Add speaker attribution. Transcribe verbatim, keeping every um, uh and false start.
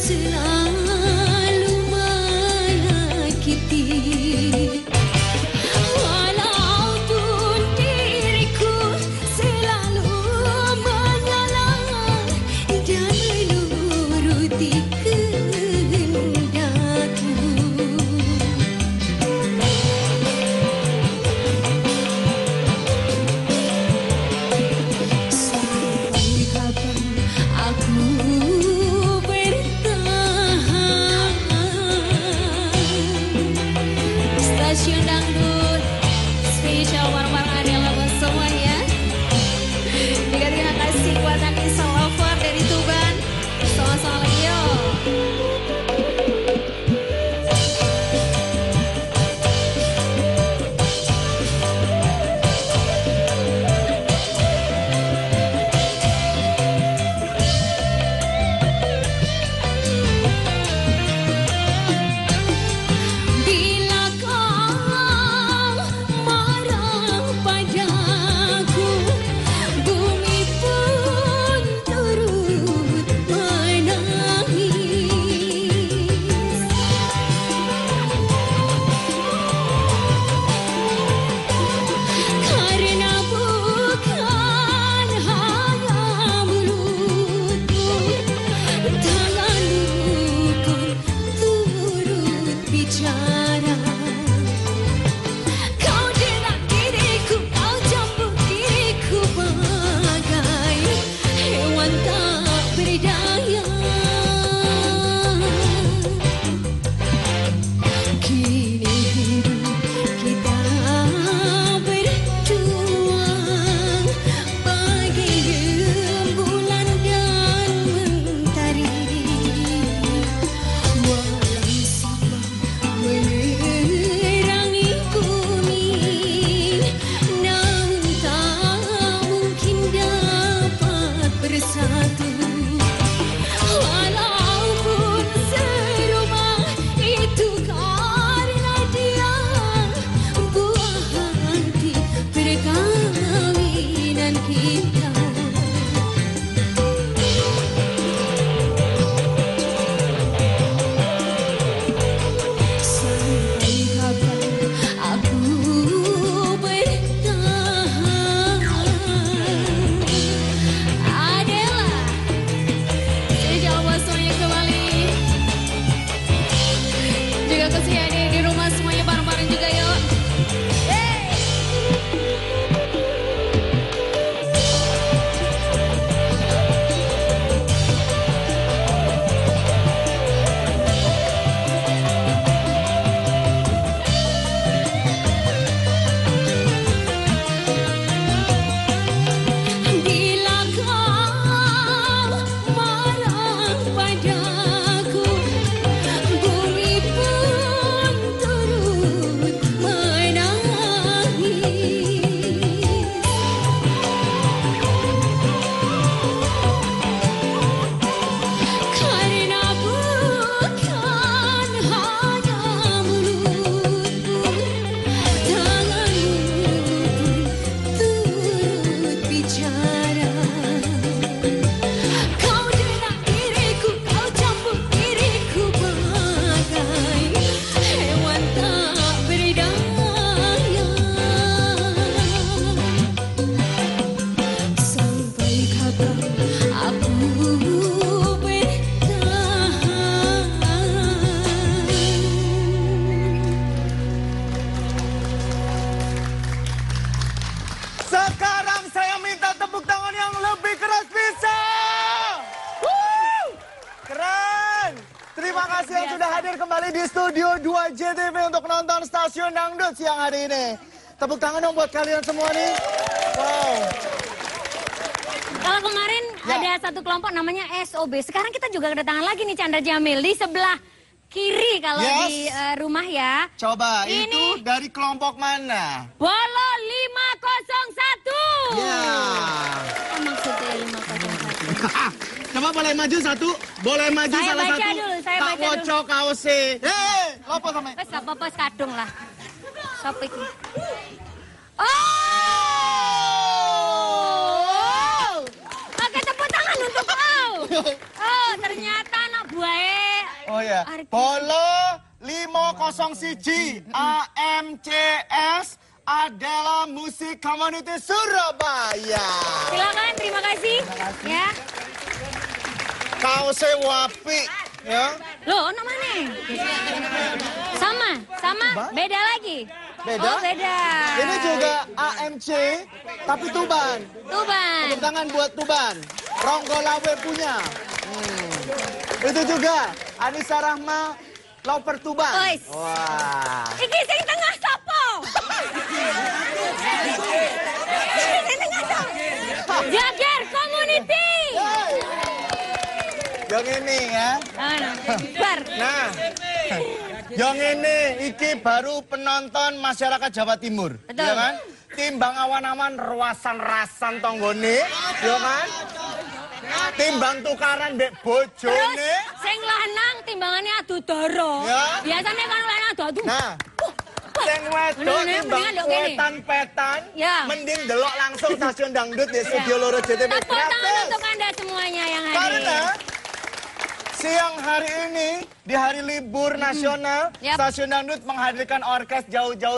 Speaker 1: selalu menyakiti. Walaupun diriku selalu mengalah dan menuruti kehendakku. Sampai kapan aku bertahan? Stasiun Dangdut spesial bareng-bareng Adela buat semuanya. Juga terima kasih buat Anissa Lover dari Tuban. Sama-sama lagi yuk. Bila kau marah padaku, bumi pun turut menangis. Karena bukan hanya mulutku, tanganmu pun turut bicara. Kau dengar diriku, kau campur diriku bagai hewan tak berdaya. Kini hidup kita berdua bagai rembulan dan mentari. Walau sabah menerangi bumi, namun tak mungkin dapat bersatu. Walaupun serumah itu karena dia buah hati perkawinan kita. Sampai kapan aku bertahan? Adela, spesial buat semuanya kembali. Juga kasih adik di rumah semuanya bareng-bareng juga yuk. Hey! Bila kau marah padaku, bumi pun turut menangis. Karena bukan hanya mulutku, tanganmu pun turut bicara. Kau dengar diriku, kau campur diriku bagai hewan tak berdaya. Sampai kapan aku bertahan?
Speaker 2: Sekarang saya minta tepuk tangan yang lebih keras bisa. Woo! Keren. Terima kasih yang sudah hadir kembali di Studio dua J T V untuk nonton Stasiun Dangdut siang hari ini. Tepuk tangan dong buat kalian semua nih. Wow.
Speaker 3: Kalau kemarin
Speaker 2: Ya.
Speaker 3: ada satu kelompok namanya S O B. Sekarang kita juga kedatangan lagi nih Chandra Jamil di sebelah kiri kalau
Speaker 2: Yes.
Speaker 3: di eh, rumah ya.
Speaker 2: Coba,
Speaker 3: Ini-
Speaker 2: itu dari kelompok mana?
Speaker 3: Bolo lima nol satu.
Speaker 2: Ya.
Speaker 3: Oh, maksudnya lima nol satu.
Speaker 2: Coba boleh maju satu, boleh maju
Speaker 3: Saya
Speaker 2: salah
Speaker 3: baca
Speaker 2: satu.
Speaker 3: dulu, saya
Speaker 2: tak
Speaker 3: baca dulu.
Speaker 2: wocok kause. Hei, lopo sampe?
Speaker 3: Wes gak apa-apa kadung lah. Sop iki. Oh! Pakai tepuk tangan untuk kau. Oh, ternyata anak buah
Speaker 2: Oh ya.
Speaker 3: Arki.
Speaker 2: Polo lima nol satu A M C S adalah musik community Surabaya.
Speaker 3: Silakan, terima kasih. Ya.
Speaker 2: Kaosnya wapi, ya.
Speaker 3: Loh, namanya? Sama, sama, beda lagi.
Speaker 2: Beda?
Speaker 3: Oh, beda.
Speaker 2: Ini juga A M C, tapi Tuban.
Speaker 3: Tuban.
Speaker 2: Tepuk tangan buat Tuban. Ronggo Lawe punya. Hmm. Itu juga Anissa Rahma, Loper Tuban.
Speaker 3: Ois.
Speaker 2: Wah.
Speaker 3: Iki sing tengah sopo? Iki sing tengah sopo? Jager Community.
Speaker 2: Hey. Yang ini ya.
Speaker 3: Ano? Bar.
Speaker 2: Nah. Yang ini iki baru penonton masyarakat Jawa Timur.
Speaker 3: Betul.
Speaker 2: Ya kan? Timbang awan-awan ruasan-rasan tonggone, ya kan? Timbang tukaran mbek
Speaker 3: Terus
Speaker 2: bojone.
Speaker 3: sing lanang timbangannya adu dara.
Speaker 2: Ya.
Speaker 3: Biasanya kan lanang adu adu.
Speaker 2: Nah,
Speaker 3: Uh, wah.
Speaker 2: sing wedok
Speaker 3: Bener, bener,
Speaker 2: timbang
Speaker 3: mendingan dok gini.
Speaker 2: wetan-petan,
Speaker 3: Ya.
Speaker 2: mending delok langsung stasiun dangdut di studio loro J T V
Speaker 3: Tepuk tangan
Speaker 2: gratis.
Speaker 3: untuk Anda semuanya yang hadir.
Speaker 2: Karena siang hari ini di hari libur nasional,
Speaker 3: Yap.
Speaker 2: stasiun dangdut menghadirkan orkes jauh-jauh